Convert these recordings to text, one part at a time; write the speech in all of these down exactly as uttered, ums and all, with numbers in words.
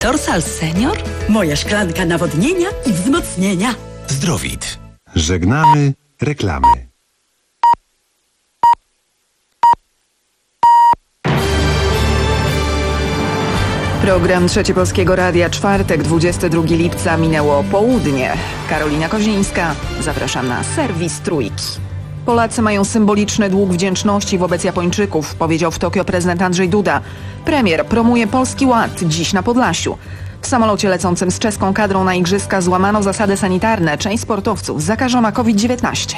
Torsal Senior? Moja szklanka nawodnienia i wzmocnienia. Zdrowit. Żegnamy reklamy. Program Trzeci Polskiego Radia, czwartek, dwudziestego drugiego lipca, minęło południe. Karolina Kozińska, zapraszam na serwis Trójki. Polacy mają symboliczny dług wdzięczności wobec Japończyków, powiedział w Tokio prezydent Andrzej Duda. Premier promuje Polski Ład dziś na Podlasiu. W samolocie lecącym z czeską kadrą na igrzyska złamano zasady sanitarne. Część sportowców zakażona COVID dziewiętnaście.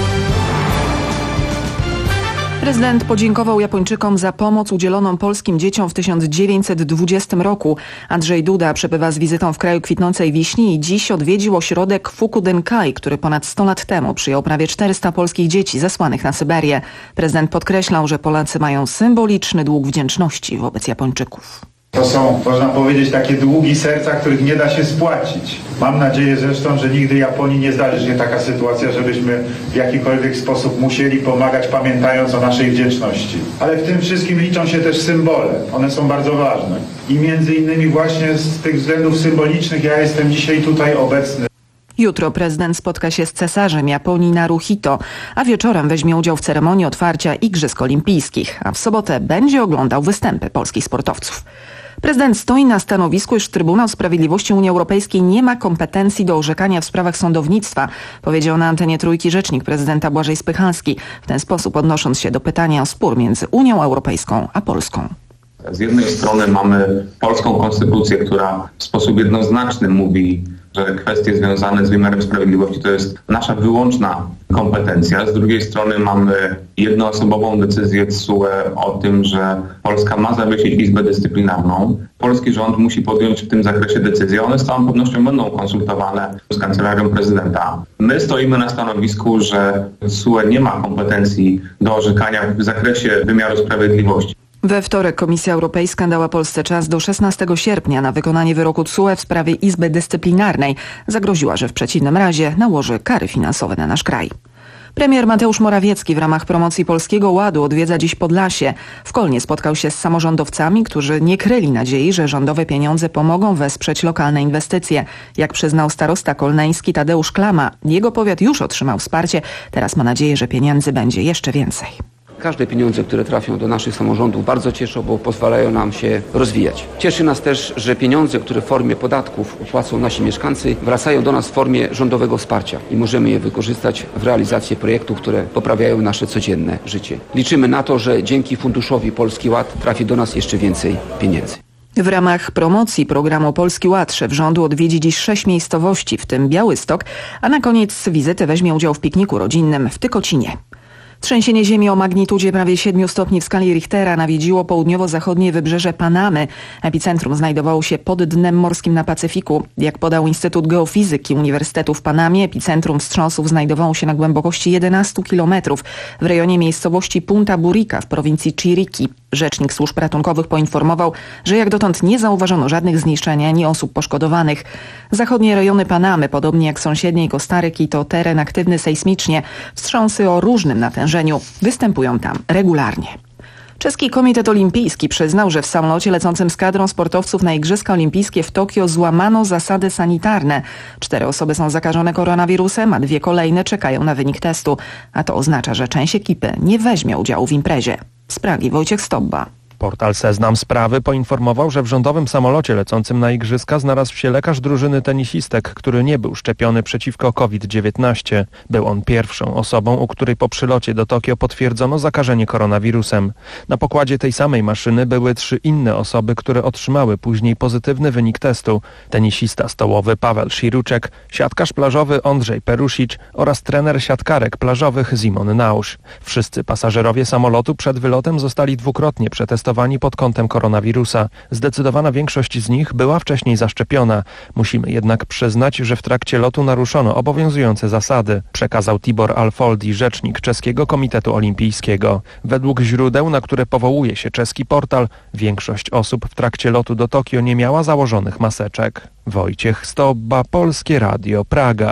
Prezydent podziękował Japończykom za pomoc udzieloną polskim dzieciom w tysiąc dziewięćset dwudziestym roku. Andrzej Duda przebywa z wizytą w kraju kwitnącej wiśni i dziś odwiedził ośrodek Fukudenkai, który ponad sto lat temu przyjął prawie czterysta polskich dzieci zesłanych na Syberię. Prezydent podkreślał, że Polacy mają symboliczny dług wdzięczności wobec Japończyków. To są, można powiedzieć, takie długi serca, których nie da się spłacić. Mam nadzieję zresztą, że nigdy Japonii nie zdarzy się taka sytuacja, żebyśmy w jakikolwiek sposób musieli pomagać, pamiętając o naszej wdzięczności. Ale w tym wszystkim liczą się też symbole. One są bardzo ważne. I między innymi właśnie z tych względów symbolicznych ja jestem dzisiaj tutaj obecny. Jutro prezydent spotka się z cesarzem Japonii Naruhito, a wieczorem weźmie udział w ceremonii otwarcia Igrzysk Olimpijskich, a w sobotę będzie oglądał występy polskich sportowców. Prezydent stoi na stanowisku, iż Trybunał Sprawiedliwości Unii Europejskiej nie ma kompetencji do orzekania w sprawach sądownictwa, powiedział na antenie Trójki rzecznik prezydenta Błażej Spychalski, w ten sposób odnosząc się do pytania o spór między Unią Europejską a Polską. Z jednej strony mamy polską konstytucję, która w sposób jednoznaczny mówi, że kwestie związane z wymiarem sprawiedliwości to jest nasza wyłączna kompetencja. Z drugiej strony mamy jednoosobową decyzję T S U E o tym, że Polska ma zawiesić Izbę Dyscyplinarną. Polski rząd musi podjąć w tym zakresie decyzje. One z całą pewnością będą konsultowane z Kancelarią Prezydenta. My stoimy na stanowisku, że T S U E nie ma kompetencji do orzekania w zakresie wymiaru sprawiedliwości. We wtorek Komisja Europejska dała Polsce czas do szesnastego sierpnia na wykonanie wyroku T S U E w sprawie Izby Dyscyplinarnej. Zagroziła, że w przeciwnym razie nałoży kary finansowe na nasz kraj. Premier Mateusz Morawiecki w ramach promocji Polskiego Ładu odwiedza dziś Podlasie. W Kolnie spotkał się z samorządowcami, którzy nie kryli nadziei, że rządowe pieniądze pomogą wesprzeć lokalne inwestycje. Jak przyznał starosta kolneński Tadeusz Klama, jego powiat już otrzymał wsparcie. Teraz ma nadzieję, że pieniędzy będzie jeszcze więcej. Każde pieniądze, które trafią do naszych samorządów, bardzo cieszą, bo pozwalają nam się rozwijać. Cieszy nas też, że pieniądze, które w formie podatków płacą nasi mieszkańcy, wracają do nas w formie rządowego wsparcia i możemy je wykorzystać w realizacji projektów, które poprawiają nasze codzienne życie. Liczymy na to, że dzięki Funduszowi Polski Ład trafi do nas jeszcze więcej pieniędzy. W ramach promocji programu Polski Ład szef rządu odwiedzi dziś sześć miejscowości, w tym Białystok, a na koniec wizyty weźmie udział w pikniku rodzinnym w Tykocinie. Trzęsienie ziemi o magnitudzie prawie siedmiu stopni w skali Richtera nawiedziło południowo-zachodnie wybrzeże Panamy. Epicentrum znajdowało się pod dnem morskim na Pacyfiku. Jak podał Instytut Geofizyki Uniwersytetu w Panamie, epicentrum wstrząsów znajdowało się na głębokości jedenastu kilometrów w rejonie miejscowości Punta Burica w prowincji Chiriquí. Rzecznik służb ratunkowych poinformował, że jak dotąd nie zauważono żadnych zniszczeń ani osób poszkodowanych. Zachodnie rejony Panamy, podobnie jak sąsiedniej Kostaryki, to teren aktywny sejsmicznie. Wstrząsy o różnym natężeniu występują tam regularnie. Czeski Komitet Olimpijski przyznał, że w samolocie lecącym z kadrą sportowców na Igrzyska Olimpijskie w Tokio złamano zasady sanitarne. Cztery osoby są zakażone koronawirusem, a dwie kolejne czekają na wynik testu. A to oznacza, że część ekipy nie weźmie udziału w imprezie. Z Pragi Wojciech Stobba. Portal Seznam Sprawy poinformował, że w rządowym samolocie lecącym na igrzyska znalazł się lekarz drużyny tenisistek, który nie był szczepiony przeciwko COVID dziewiętnaście. Był on pierwszą osobą, u której po przylocie do Tokio potwierdzono zakażenie koronawirusem. Na pokładzie tej samej maszyny były trzy inne osoby, które otrzymały później pozytywny wynik testu. Tenisista stołowy Paweł Sziruczek, siatkarz plażowy Ondrzej Perusic oraz trener siatkarek plażowych Zimon Nausz. Wszyscy pasażerowie samolotu przed wylotem zostali dwukrotnie przetestowani pod kątem koronawirusa. Zdecydowana większość z nich była wcześniej zaszczepiona. Musimy jednak przyznać, że w trakcie lotu naruszono obowiązujące zasady, przekazał Tibor Alfoldi, rzecznik Czeskiego Komitetu Olimpijskiego. Według źródeł, na które powołuje się czeski portal, większość osób w trakcie lotu do Tokio nie miała założonych maseczek. Wojciech Stobba, Polskie Radio, Praga.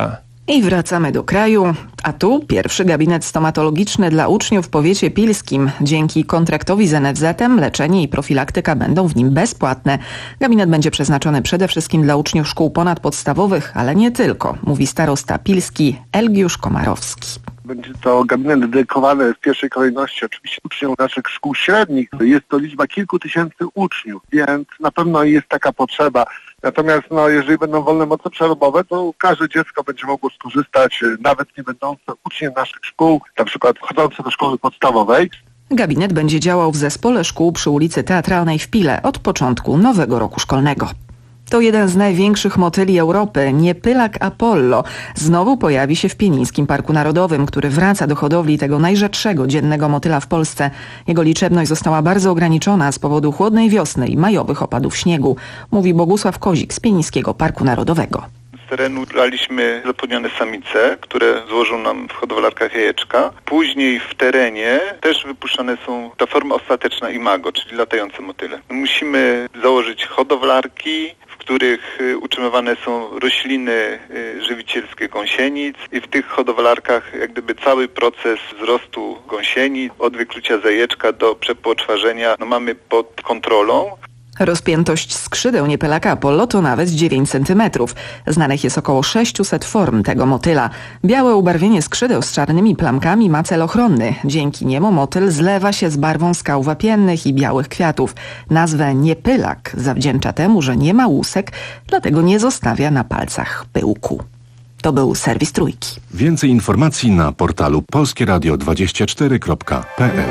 I wracamy do kraju, a tu pierwszy gabinet stomatologiczny dla uczniów w powiecie pilskim. Dzięki kontraktowi z en ef zetem leczenie i profilaktyka będą w nim bezpłatne. Gabinet będzie przeznaczony przede wszystkim dla uczniów szkół ponadpodstawowych, ale nie tylko, mówi starosta pilski Elgiusz Komarowski. Będzie to gabinet dedykowany w pierwszej kolejności oczywiście uczniom naszych szkół średnich. Jest to liczba kilku tysięcy uczniów, więc na pewno jest taka potrzeba. Natomiast no, jeżeli będą wolne moce przerobowe, to każde dziecko będzie mogło skorzystać, nawet nie będące uczniem naszych szkół, na przykład chodzące do szkoły podstawowej. Gabinet będzie działał w zespole szkół przy ulicy Teatralnej w Pile od początku nowego roku szkolnego. To jeden z największych motyli Europy, niepylak Apollo, znowu pojawi się w Pienińskim Parku Narodowym, który wraca do hodowli tego najrzadszego dziennego motyla w Polsce. Jego liczebność została bardzo ograniczona z powodu chłodnej wiosny i majowych opadów śniegu, mówi Bogusław Kozik z Pienińskiego Parku Narodowego. Z terenu braliśmy zapłodnione samice, które złożą nam w hodowlarkach jajeczka. Później w terenie też wypuszczane są ta forma ostateczna imago, czyli latające motyle. Musimy założyć hodowlarki, w których utrzymywane są rośliny żywicielskie gąsienic i w tych hodowlarkach jak gdyby cały proces wzrostu gąsienic, od wyklucia z jajeczka do przepłoczwarzenia no mamy pod kontrolą. Rozpiętość skrzydeł niepylaka Apollo to nawet dziewięć centymetrów. Znanych jest około sześćset form tego motyla. Białe ubarwienie skrzydeł z czarnymi plamkami ma cel ochronny. Dzięki niemu motyl zlewa się z barwą skał wapiennych i białych kwiatów. Nazwę niepylak zawdzięcza temu, że nie ma łusek, dlatego nie zostawia na palcach pyłku. To był serwis Trójki. Więcej informacji na portalu polskie radio dwadzieścia cztery kropka p l.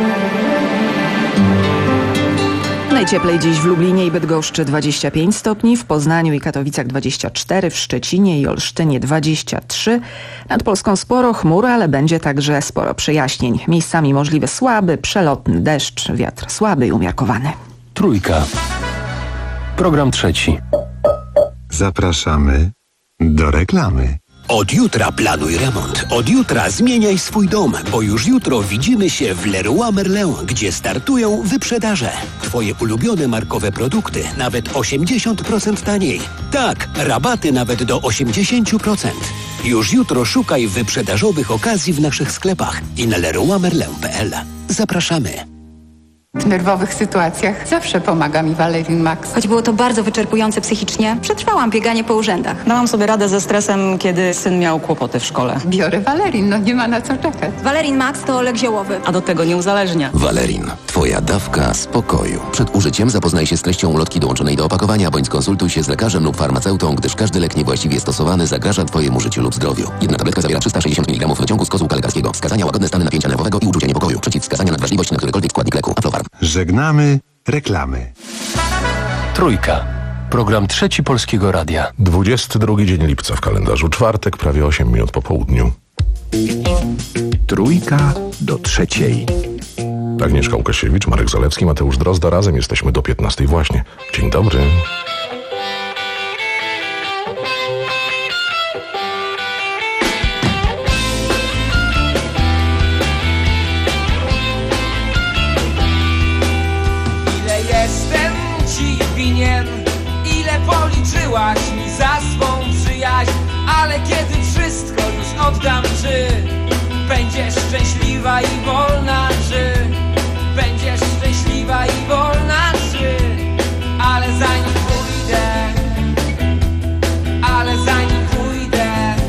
Najcieplej dziś w Lublinie i Bydgoszczy dwadzieścia pięć stopni, w Poznaniu i Katowicach dwadzieścia cztery, w Szczecinie i Olsztynie dwadzieścia trzy. Nad Polską sporo chmur, ale będzie także sporo przejaśnień. Miejscami możliwy słaby, przelotny deszcz, wiatr słaby i umiarkowany. Trójka. Program trzeci. Zapraszamy do reklamy. Od jutra planuj remont. Od jutra zmieniaj swój dom, bo już jutro widzimy się w Leroy Merlin, gdzie startują wyprzedaże. Twoje ulubione markowe produkty nawet osiemdziesiąt procent taniej. Tak, rabaty nawet do osiemdziesiąt procent. Już jutro szukaj wyprzedażowych okazji w naszych sklepach i na leroy merlin kropka p l. Zapraszamy. W nerwowych sytuacjach zawsze pomaga mi Valerin Max. Choć było to bardzo wyczerpujące psychicznie, przetrwałam bieganie po urzędach. Dałam sobie radę ze stresem, kiedy syn miał kłopoty w szkole. Biorę Valerin, no nie ma na co czekać. Valerin Max to lek ziołowy. A do tego nie uzależnia. Valerin. Twoja dawka spokoju. Przed użyciem zapoznaj się z treścią ulotki dołączonej do opakowania, bądź skonsultuj się z lekarzem lub farmaceutą, gdyż każdy lek niewłaściwie stosowany zagraża Twojemu życiu lub zdrowiu. Jedna tabletka zawiera trzysta sześćdziesiąt miligramów wyciągu z kozłka lekarskiego. Wskazania: łagodne stany napięcia nerwowego i uczucia niepokoju. Przeciwwskazania: nadwrażliwość na którykolwiek składnik leku. Aflofarm. Żegnamy reklamy. Trójka. Program trzeci Polskiego Radia. dwudziesty drugi dzień lipca w kalendarzu. Czwartek, prawie osiem minut po południu. Trójka do trzeciej. Agnieszka Łukasiewicz, Marek Zalewski, Mateusz Drozda. Razem jesteśmy do piętnastej właśnie. Dzień dobry. Ile policzyłaś mi za swą przyjaźń, ale kiedy wszystko już oddam, czy będziesz szczęśliwa i wolna, czy będziesz szczęśliwa i wolna, czy ale zanim pójdę, ale zanim pójdę,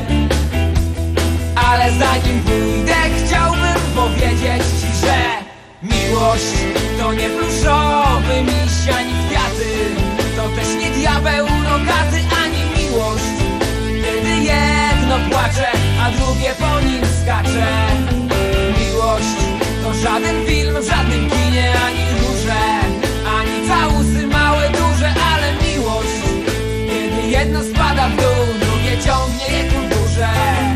ale zanim pójdę, chciałbym powiedzieć ci, że miłość to nie pluszowy miś ani kwiaty. To też nie diabeł rogaty, ani miłość, kiedy jedno płacze, a drugie po nim skacze. Miłość to żaden film w żadnym kinie, ani róże, ani całusy małe, duże, ale miłość, kiedy jedno spada w dół, drugie ciągnie je ku górze.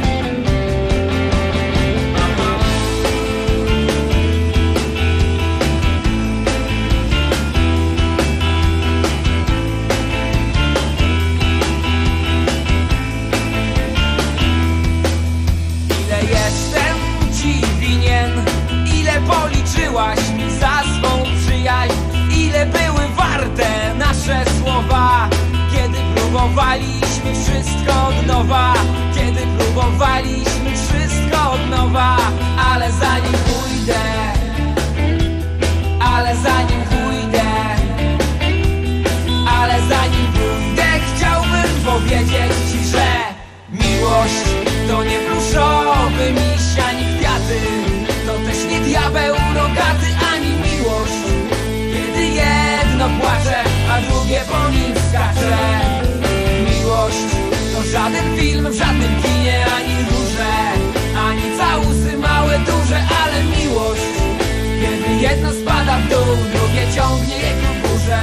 Policzyłaś mi za swą przyjaźń, ile były warte nasze słowa, kiedy próbowaliśmy próbowaliśmy wszystko od nowa, kiedy próbowaliśmy wszystko od nowa. Ale zanim pójdę, ale zanim pójdę, ale zanim pójdę, chciałbym powiedzieć ci, że miłość to nie pluszowy miś ani kwiaty, to też nie diabeł rogaty ani miłość, kiedy jedno płacze, a drugie po nim skacze. Miłość to żaden film w żadnym kinie, ani róże, ani całusy małe, duże, ale miłość, kiedy jedno spada w dół, drugie ciągnie je ku górze.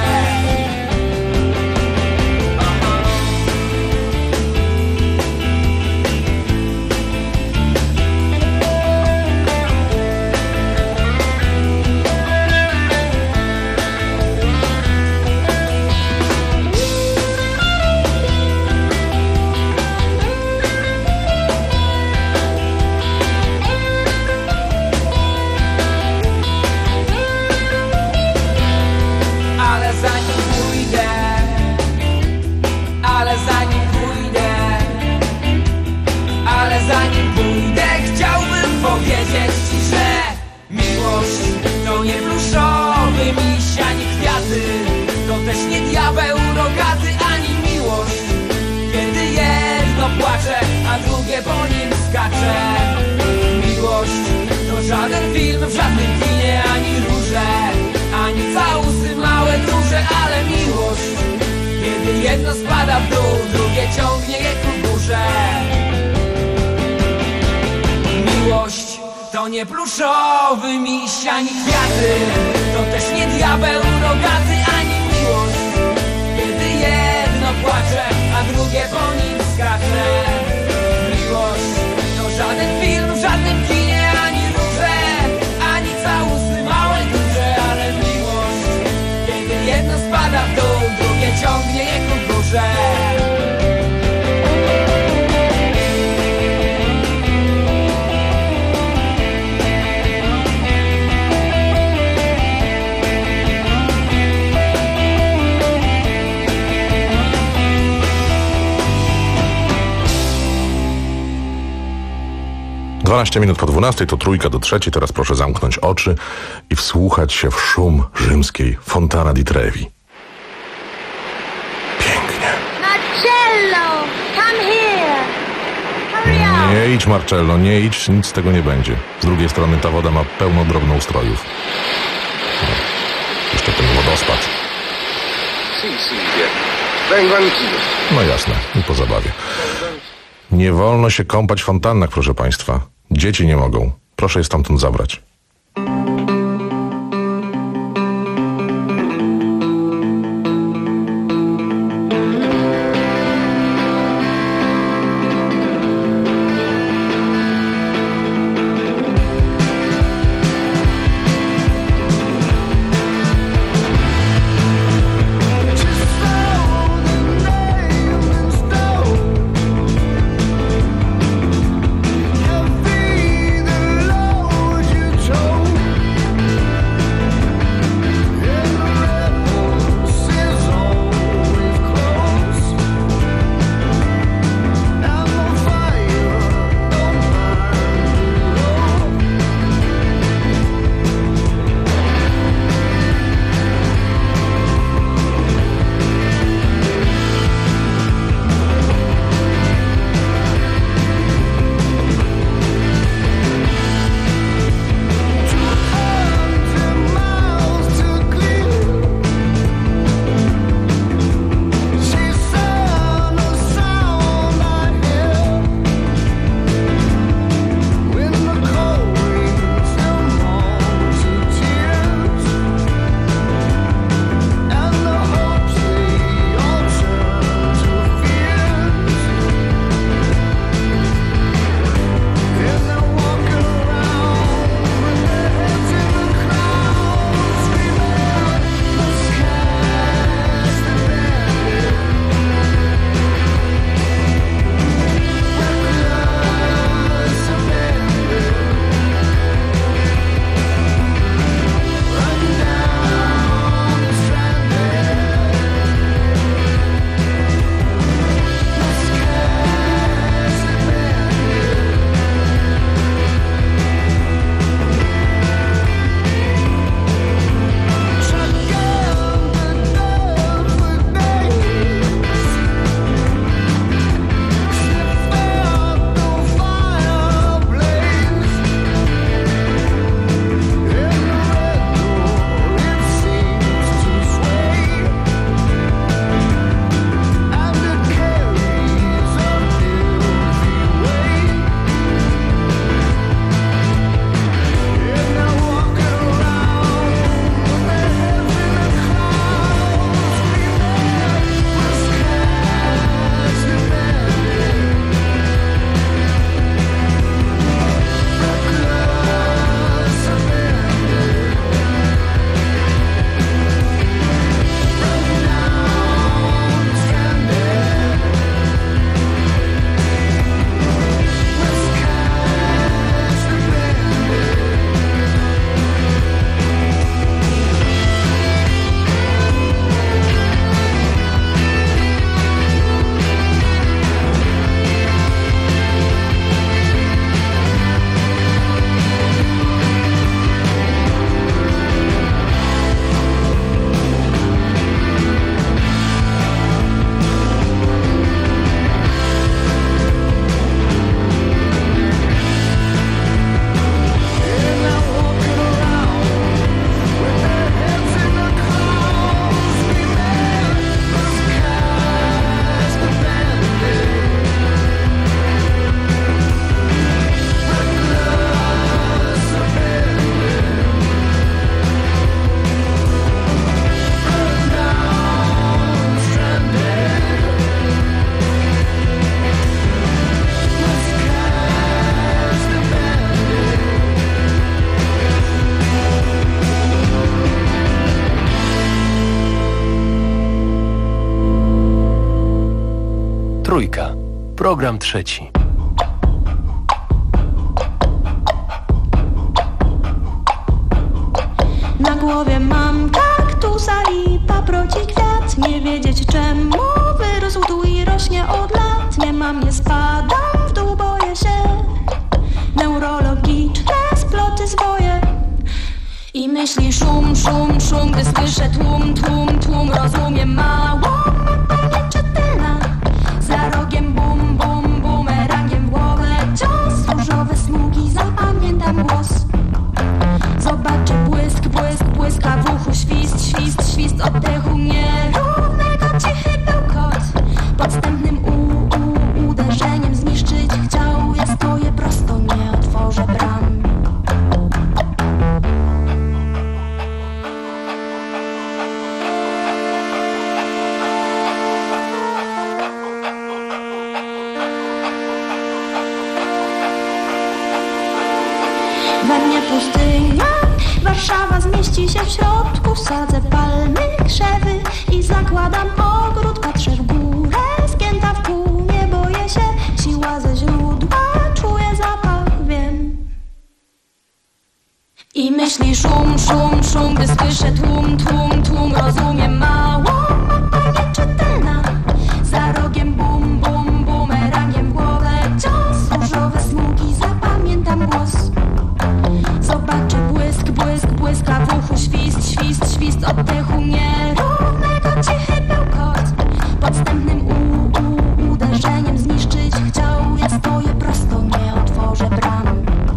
Powiedzieć ci, że miłość to nie pluszowy miś ani kwiaty, to też nie diabeł rogaty ani miłość, kiedy jedno płacze, a drugie po nim skacze. Miłość to żaden film w żadnym kinie, ani róże, ani całusy małe, duże, ale miłość, kiedy jedno spada w dół, drugie ciągnie je ku górze. Miłość to nie pluszowy miś ani kwiaty, to też nie diabeł rogaty ani miłość, kiedy jedno płacze, a drugie po nim skacze. Miłość to żaden film w żadnym kinie, ani róże, ani całusy małe, duże, ale miłość, kiedy jedno spada w dół, drugie ciągnie je ku górze. dwanaście minut po dwunastej, to trójka do trzeciej. Teraz proszę zamknąć oczy i wsłuchać się w szum rzymskiej Fontana di Trevi. Pięknie. Marcello, come here. Hurry up. Nie idź, Marcello, nie idź, nic z tego nie będzie. Z drugiej strony ta woda ma pełno drobnoustrojów. No, jeszcze ten wodospad. Si, Silvia. Vengo anch'io. No jasne, i po zabawie. Nie wolno się kąpać w fontannach, proszę państwa. Dzieci nie mogą. Proszę je stamtąd zabrać. Trójka. Program trzeci. Na głowie mam kaktusa i paproci kwiat. Nie wiedzieć czemu wyrósł tu i rośnie od lat. Nie mam, nie spadam w dół, boję się. Neurologiczne sploty zwoje. I myśli szum, szum, szum, gdy słyszę tłum, tłum, tłum. Rozumiem mało, pewnie czytelna. Za rogiem bum, bum, bumerangiem w głowę cios. Różowe smugi, zapamiętam głos. Zobaczę błysk, błysk, błyska w uchu. Świst, świst, świst oddechu nierównego. Cichy bełkot. Podstępnym u, u, uderzeniem zniszczyć chciał. Ja stoję prosto, nie otworzę bram. We mnie pustynia, Warszawa zmieści się w środku. Sadzę palmy, krzewy i zakładam ogród. Patrzę w górę, spięta w pół, nie boję się. Siła ze źródła, czuję zapach, wiem. I myśli szum, szum, szum, gdy słyszę tłum, tłum, tłum. Rozumiem mało, pewnie czytelna. Za rogiem bum, bum, bumerangiem w głowę cios. Różowe smugi, zapamiętam głos. Zobaczę błysk, błysk, błyska w uchu. Świst, świst, świst oddechu nierównego. Cichy bełkot. Podstępnym u, u, uderzeniem zniszczyć chciał. Ja stoję prosto, nie otworzę bram.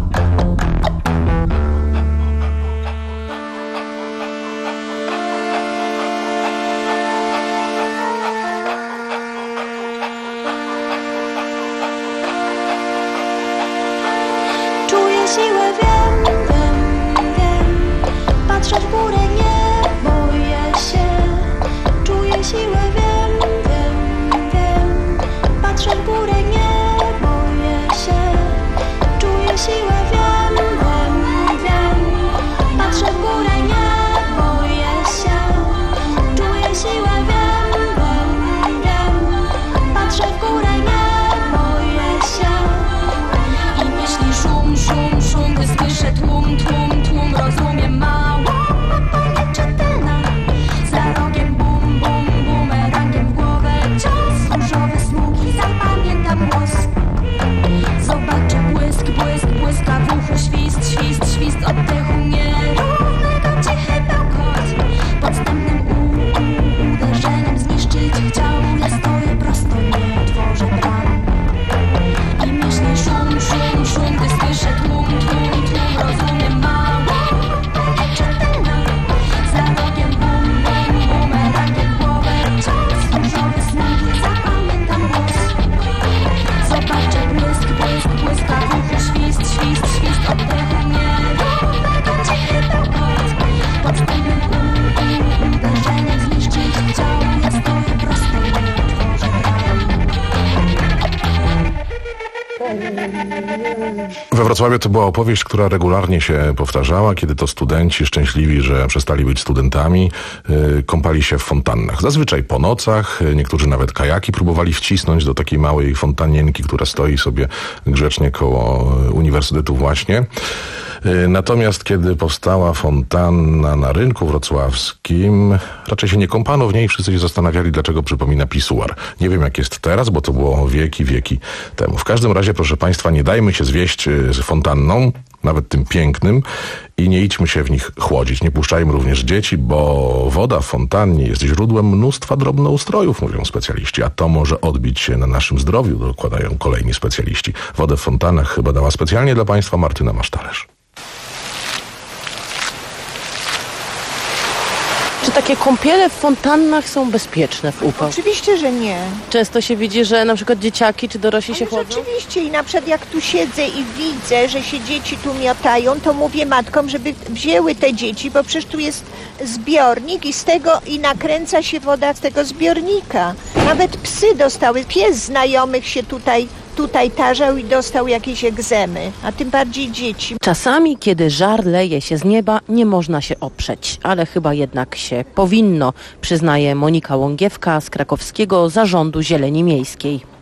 Czuję siłę, wiem, wiem, wiem. Patrzę w górę, nie boję się. Czuję siłę, wiem, wiem, wiem. Patrzę w górę, nie boję się. Czuję siłę, wiem, wiem, wiem. Patrzę w górę, nie boję się. Czuję siłę, wiem, wiem, wiem. Patrzę w górę, nie boję się. I myśli szum, szum, szum, gdy słyszę tłum, tłum, tłum. Rozumiem mało, pewnie czytelna. Za rogiem bum, bum, bumerangiem w głowę cios. Różowe smugi, zapamiętam głos. Zobaczę błysk, błysk, błyska w uchu. Świst, świst, świst oddechu nierównego. Cichy bełkot. Podstępnym u, u, uderzeniem zniszczyć chciał. Ja stoję prosto, nie otworzę bram. I myśli szum, szum, szum, gdy słyszę tłum, tłum, tłum. Rozumiem mało, pewnie czytelna. Za rogiem bum, bum, bumerangiem w głowę cios. Różowe smugi, zapamiętam głos. Zobaczę błysk, błysk, błyska w uchu. Świst, świst, świst oddechu nierównego. Cichy bełkot. Podstępnym u, u, uderzeniem zniszczyć chciał. Ja stoję prosto, nie otworzę bram. We Wrocławiu to była opowieść, która regularnie się powtarzała, kiedy to studenci szczęśliwi, że przestali być studentami, yy, kąpali się w fontannach. Zazwyczaj po nocach, yy, niektórzy nawet kajaki próbowali wcisnąć do takiej małej fontanienki, która stoi sobie grzecznie koło uniwersytetu właśnie. Yy, natomiast kiedy powstała fontanna na rynku wrocławskim, raczej się nie kąpano w niej, wszyscy się zastanawiali, dlaczego przypomina pisuar. Nie wiem jak jest teraz, bo to było wieki, wieki temu. W każdym razie, proszę Państwa, nie dajmy się zwieść z fontanną, nawet tym pięknym, i nie idźmy się w nich chłodzić. Nie puszczajmy również dzieci, bo woda w fontannie jest źródłem mnóstwa drobnoustrojów, mówią specjaliści, a to może odbić się na naszym zdrowiu, dokładają kolejni specjaliści. Wodę w fontannach chyba dała specjalnie dla Państwa Martyna Masztalerz. Czy takie kąpiele w fontannach są bezpieczne w upał? Oczywiście, że nie. Często się widzi, że na przykład dzieciaki czy dorośli się chłodzą? Oczywiście i na przykład jak tu siedzę i widzę, że się dzieci tu miotają, to mówię matkom, żeby wzięły te dzieci, bo przecież tu jest zbiornik i z tego i nakręca się woda z tego zbiornika. Nawet psy dostały, pies znajomych się tutaj tutaj tarzał i dostał jakieś egzemy, a tym bardziej dzieci. Czasami, kiedy żar leje się z nieba, nie można się oprzeć, ale chyba jednak się powinno, przyznaje Monika Łągiewka z krakowskiego Zarządu Zieleni Miejskiej.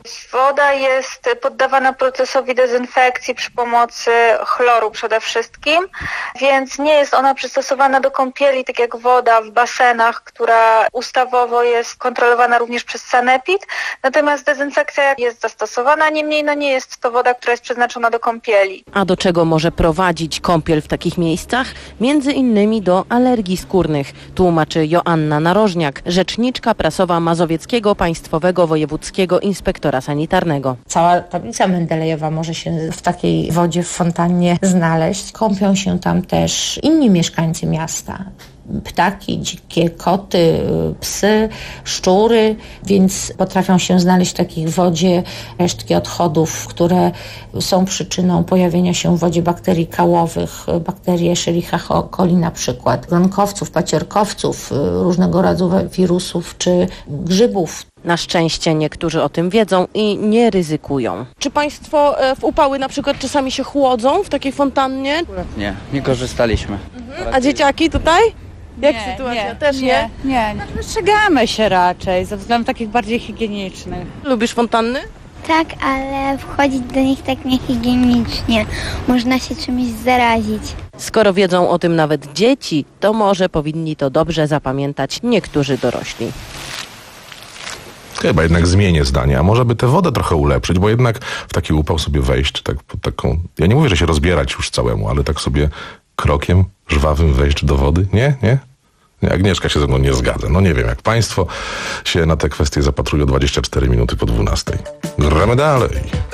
Woda jest poddawana procesowi dezynfekcji przy pomocy chloru przede wszystkim, więc nie jest ona przystosowana do kąpieli, tak jak woda w basenach, która ustawowo jest kontrolowana również przez sanepid. Natomiast dezynfekcja jest zastosowana, niemniej no nie jest to woda, która jest przeznaczona do kąpieli. A do czego może prowadzić kąpiel w takich miejscach? Między innymi do alergii skórnych, tłumaczy Joanna Narożniak, rzeczniczka prasowa Mazowieckiego Państwowego Wojewódzkiego Inspektora Sanitarnego. Cała tablica Mendelejewa może się w takiej wodzie w fontannie znaleźć. Kąpią się tam też inni mieszkańcy miasta. Ptaki, dzikie koty, psy, szczury, więc potrafią się znaleźć w takiej wodzie resztki odchodów, które są przyczyną pojawienia się w wodzie bakterii kałowych, bakterii Escherichia coli na przykład, gronkowców, paciorkowców, różnego rodzaju wirusów czy grzybów. Na szczęście niektórzy o tym wiedzą i nie ryzykują. Czy Państwo w upały na przykład czasami się chłodzą w takiej fontannie? Nie, nie korzystaliśmy. Mhm. A dzieciaki tutaj? Jak nie, sytuacja? Nie, Też nie? Nie, nie. Wystrzegamy się raczej, ze względów takich bardziej higienicznych. Lubisz fontanny? Tak, ale wchodzić do nich tak niehigienicznie. Można się czymś zarazić. Skoro wiedzą o tym nawet dzieci, to może powinni to dobrze zapamiętać niektórzy dorośli. Chyba jednak zmienię zdanie, a może by tę wodę trochę ulepszyć, bo jednak w taki upał sobie wejść, tak pod taką, ja nie mówię, że się rozbierać już całemu, ale tak sobie krokiem żwawym wejść do wody? Nie? Nie? Nie, Agnieszka się ze mną nie zgadza. No nie wiem, jak państwo się na te kwestie zapatrują dwadzieścia cztery minuty po dwunastej. Gramy dalej.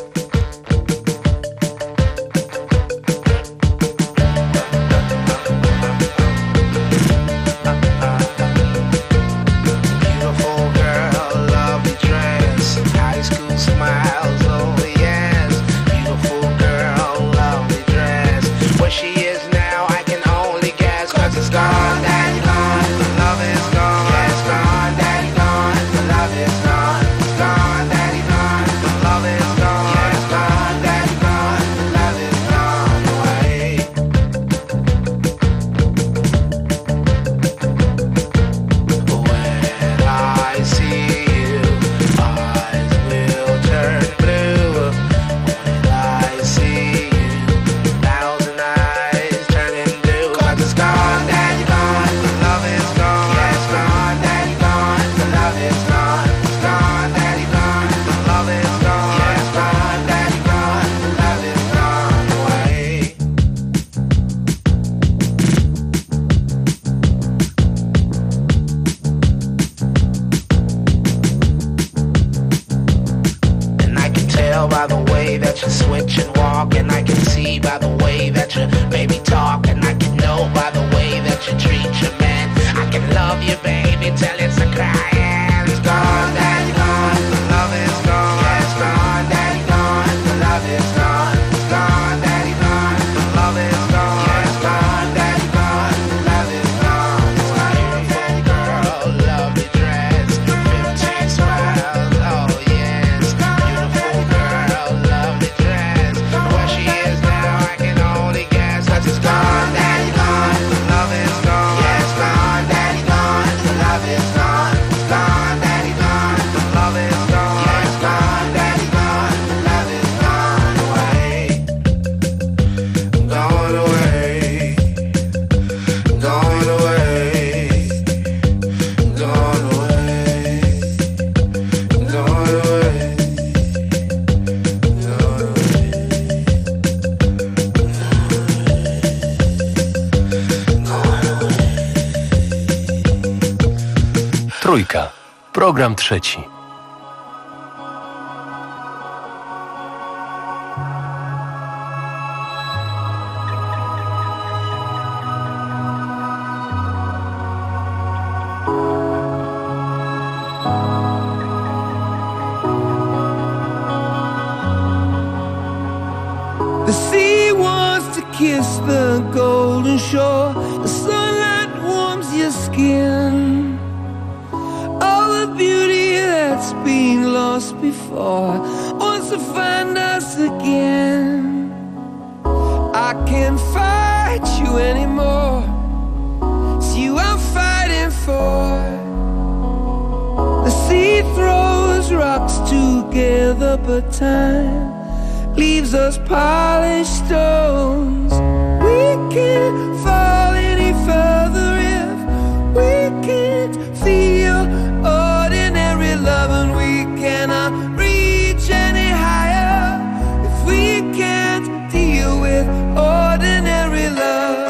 Trójka. Program trzeci. The sea wants to kiss the golden shore. The sunlight warms your skin. Beauty that's been lost before wants to find us again. I can't fight you anymore. It's you I'm fighting for. The sea throws rocks together. together, but time leaves us polished stones. We can't fall any further if we can't feel ordinary love, and we cannot reach any higher if we can't deal with ordinary love.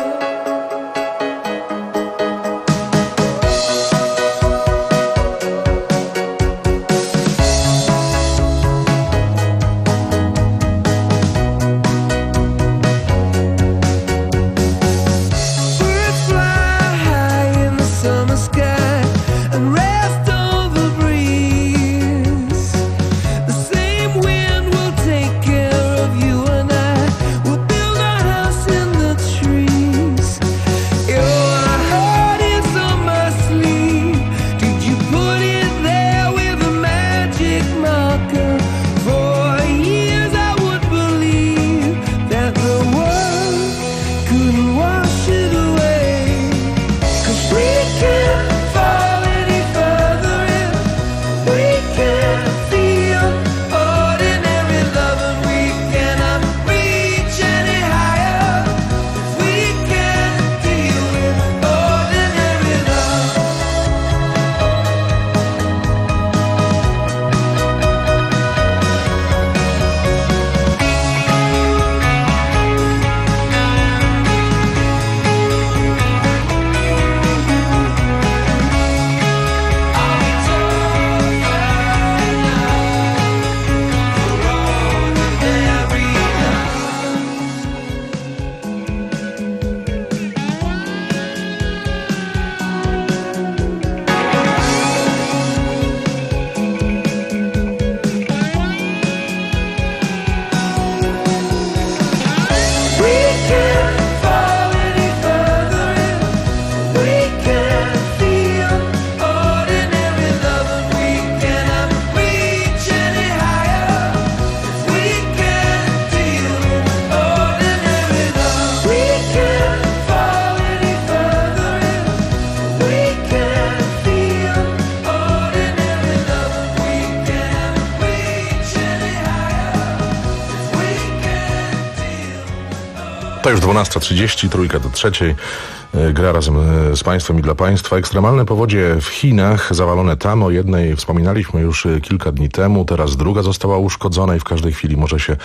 To już dwunasta trzydzieści, trójka do trzeciej. Gra razem z Państwem i dla Państwa. Ekstremalne powodzie w Chinach, zawalone tam. O jednej wspominaliśmy już kilka dni temu, teraz druga została uszkodzona i w każdej chwili może się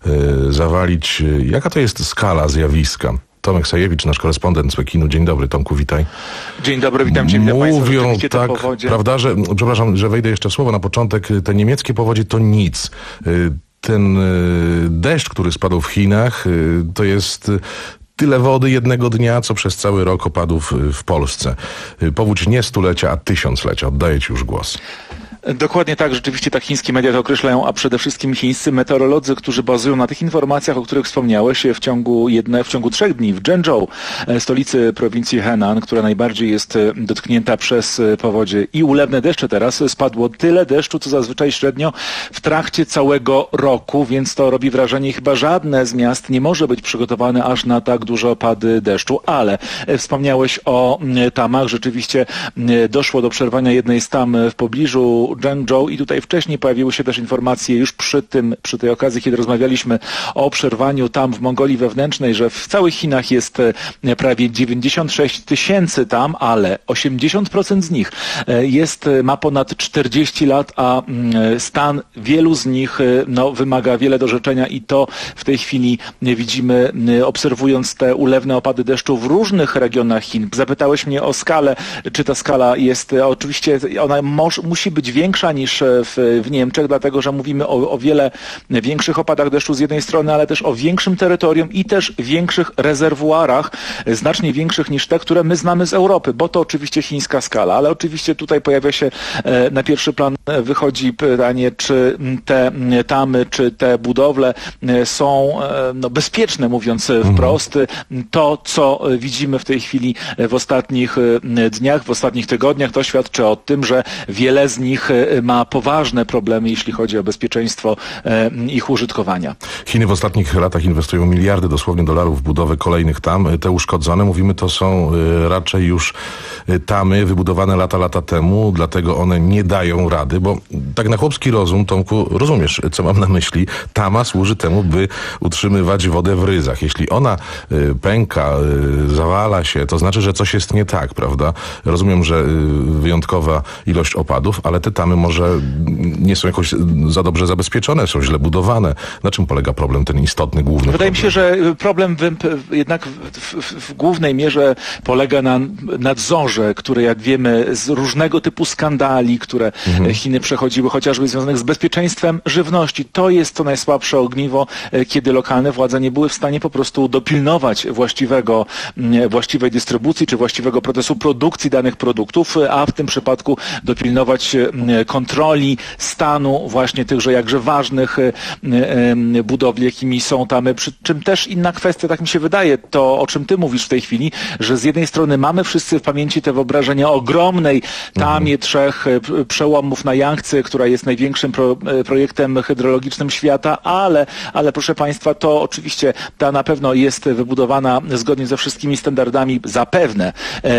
y, zawalić. Jaka to jest skala zjawiska? Tomek Sajewicz, nasz korespondent z Pekinu. Dzień dobry, Tomku, witaj. Dzień dobry, witam Cię. Mówią tak, powodzie... prawda, że, przepraszam, że wejdę jeszcze w słowo na początek, te niemieckie powodzie to nic. Ten deszcz, który spadł w Chinach, to jest tyle wody jednego dnia, co przez cały rok opadów w Polsce. Powódź nie stulecia, a tysiąclecia. Oddaję Ci już głos. Dokładnie tak, rzeczywiście tak chińskie media to określają, a przede wszystkim chińscy meteorolodzy, którzy bazują na tych informacjach, o których wspomniałeś, w ciągu jedne, w ciągu trzech dni w Zhengzhou, stolicy prowincji Henan, która najbardziej jest dotknięta przez powodzie i ulewne deszcze teraz, spadło tyle deszczu, co zazwyczaj średnio w trakcie całego roku, więc to robi wrażenie, chyba żadne z miast nie może być przygotowane aż na tak duże opady deszczu, ale wspomniałeś o tamach, rzeczywiście doszło do przerwania jednej z tam w pobliżu Zhengzhou i tutaj wcześniej pojawiły się też informacje już przy tym, przy tej okazji, kiedy rozmawialiśmy o przerwaniu tam w Mongolii wewnętrznej, że w całych Chinach jest prawie dziewięćdziesiąt sześć tysięcy tam, ale osiemdziesiąt procent z nich jest, ma ponad czterdzieści lat, a stan wielu z nich no, wymaga wiele do rzeczenia i to w tej chwili widzimy, obserwując te ulewne opady deszczu w różnych regionach Chin. Zapytałeś mnie o skalę, czy ta skala jest, oczywiście ona moż, musi być większa niż w, w Niemczech, dlatego że mówimy o, o wiele większych opadach deszczu z jednej strony, ale też o większym terytorium i też większych rezerwuarach, znacznie większych niż te, które my znamy z Europy, bo to oczywiście chińska skala, ale oczywiście tutaj pojawia się na pierwszy plan, wychodzi pytanie, czy te tamy, czy te budowle są no, bezpieczne, mówiąc wprost. To, co widzimy w tej chwili w ostatnich dniach, w ostatnich tygodniach, to świadczy o tym, że wiele z nich ma poważne problemy, jeśli chodzi o bezpieczeństwo ich użytkowania. Chiny w ostatnich latach inwestują miliardy dosłownie dolarów w budowę kolejnych tam. Te uszkodzone, mówimy, to są raczej już tamy wybudowane lata, lata temu, dlatego one nie dają rady, bo tak na chłopski rozum, Tomku, rozumiesz, co mam na myśli. Tama służy temu, by utrzymywać wodę w ryzach. Jeśli ona pęka, zawala się, to znaczy, że coś jest nie tak, prawda? Rozumiem, że wyjątkowa ilość opadów, ale te tamy może nie są jakoś za dobrze zabezpieczone, są źle budowane. Na czym polega problem, ten istotny, główny Wydaje problem? mi się, że problem w, jednak w, w, w głównej mierze polega na nadzorze, który, jak wiemy, z różnego typu skandali, które mhm. Chiny przechodziły, chociażby związanych z bezpieczeństwem żywności. To jest to najsłabsze ogniwo, kiedy lokalne władze nie były w stanie po prostu dopilnować właściwego, właściwej dystrybucji, czy właściwego procesu produkcji danych produktów, a w tym przypadku dopilnować kontroli stanu właśnie tychże jakże ważnych budowli, jakimi są tamy, przy czym też inna kwestia, tak mi się wydaje, to o czym ty mówisz w tej chwili, że z jednej strony mamy wszyscy w pamięci te wyobrażenia o ogromnej tamie trzech przełomów na Jangtze, która jest największym pro, projektem hydrologicznym świata, ale, ale proszę Państwa, to oczywiście ta na pewno jest wybudowana zgodnie ze wszystkimi standardami, zapewne,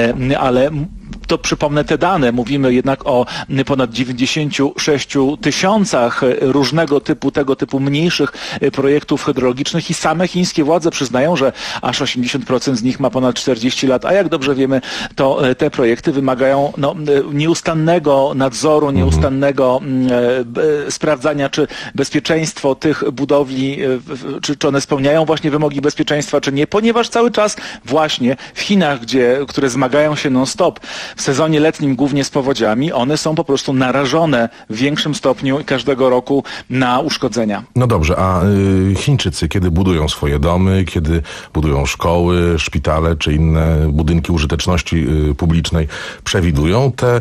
ale to przypomnę te dane, mówimy jednak o ponad dziewięćdziesięciu sześciu tysiącach różnego typu, tego typu mniejszych projektów hydrologicznych i same chińskie władze przyznają, że aż osiemdziesiąt procent z nich ma ponad czterdzieści lat, a jak dobrze wiemy, to te projekty wymagają no, nieustannego nadzoru, nieustannego e, sprawdzania, czy bezpieczeństwo tych budowli, e, czy, czy one spełniają właśnie wymogi bezpieczeństwa, czy nie, ponieważ cały czas właśnie w Chinach, gdzie, które zmagają się non-stop w sezonie letnim głównie z powodziami, one są po prostu narażone w większym stopniu każdego roku na uszkodzenia. No dobrze, a y, Chińczycy, kiedy budują swoje domy, kiedy budują szkoły, szpitale czy inne budynki użyteczności y, publicznej, przewidują te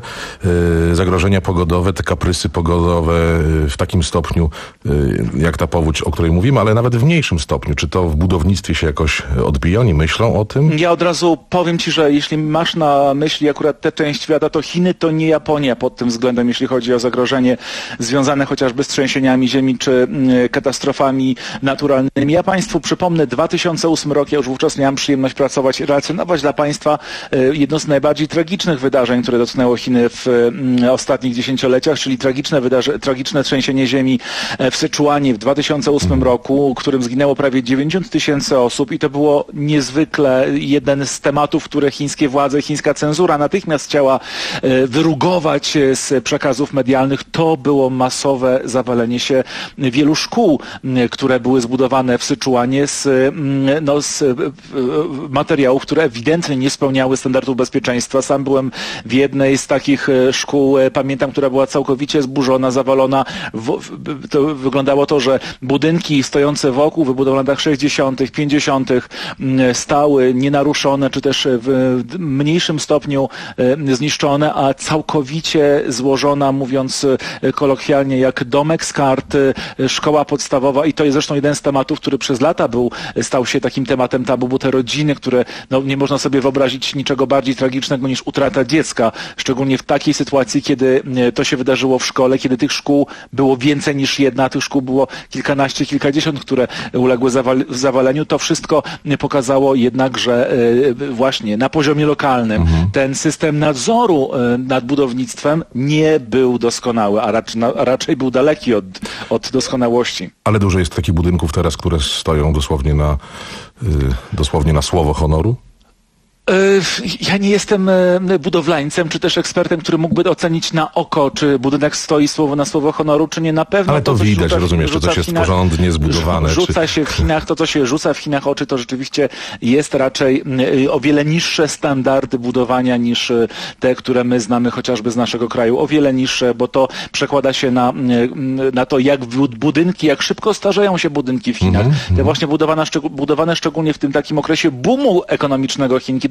y, zagrożenia pogodowe, te kaprysy pogodowe y, w takim stopniu, y, jak ta powódź, o której mówimy, ale nawet w mniejszym stopniu. Czy to w budownictwie się jakoś odbija? Oni myślą o tym? Ja od razu powiem Ci, że jeśli masz na myśli akurat tę część świata, to Chiny to nie Japonia pod tym względem, jeśli chodzi o zagrożenie związane chociażby z trzęsieniami ziemi czy katastrofami naturalnymi. Ja Państwu przypomnę, dwa tysiące ósmy rok, ja już wówczas miałem przyjemność pracować, relacjonować dla Państwa jedno z najbardziej tragicznych wydarzeń, które dotknęło Chiny w ostatnich dziesięcioleciach, czyli tragiczne, wydarze- tragiczne trzęsienie ziemi w Syczuanie w dwa tysiące ósmym roku, w którym zginęło prawie dziewięćdziesiąt tysięcy osób i to było niezwykle jeden z tematów, które chińskie władze, chińska cenzura natychmiast chciała wyrugować z przekazów medialnych. To było masowe zawalenie się wielu szkół, które były zbudowane w Syczuanie z, no, z materiałów, które ewidentnie nie spełniały standardów bezpieczeństwa. Sam byłem w jednej z takich szkół, pamiętam, która była całkowicie zburzona, zawalona. To wyglądało to, że budynki stojące wokół, wybudowane w latach sześćdziesiątych, pięćdziesiątych stały nienaruszone, czy też w mniejszym stopniu zniszczone, a całkowicie złożona, mówiąc kolokwialnie, jak domek z kart, szkoła podstawowa i to jest zresztą jeden z tematów, który przez lata był, stał się takim tematem tabu, bo te rodziny, które no, nie można sobie wyobrazić niczego bardziej tragicznego niż utrata dziecka, szczególnie w takiej sytuacji, kiedy to się wydarzyło w szkole, kiedy tych szkół było więcej niż jedna, tych szkół było kilkanaście, kilkadziesiąt, które uległy zawal- zawaleniu, to wszystko pokazało jednak, że właśnie na poziomie lokalnym mhm. ten system nadzoru nad budownictwem nie był doskonały, a raczej, a raczej był daleki od, od doskonałości. Ale dużo jest takich budynków teraz, które stoją dosłownie na, yy, dosłownie na słowo honoru? Ja nie jestem budowlańcem, czy też ekspertem, który mógłby ocenić na oko, czy budynek stoi słowo na słowo honoru, czy nie. Na pewno ale to, to widać, rzuca, rozumiesz, że coś jest Chinach, porządnie zbudowane. Rzuca czy... się w Chinach, to co się rzuca w Chinach oczy, to rzeczywiście jest raczej o wiele niższe standardy budowania niż te, które my znamy chociażby z naszego kraju. O wiele niższe, bo to przekłada się na, na to, jak budynki, jak szybko starzeją się budynki w Chinach. Mm-hmm. Te właśnie budowane, budowane szczególnie w tym takim okresie boomu ekonomicznego Chin, kiedy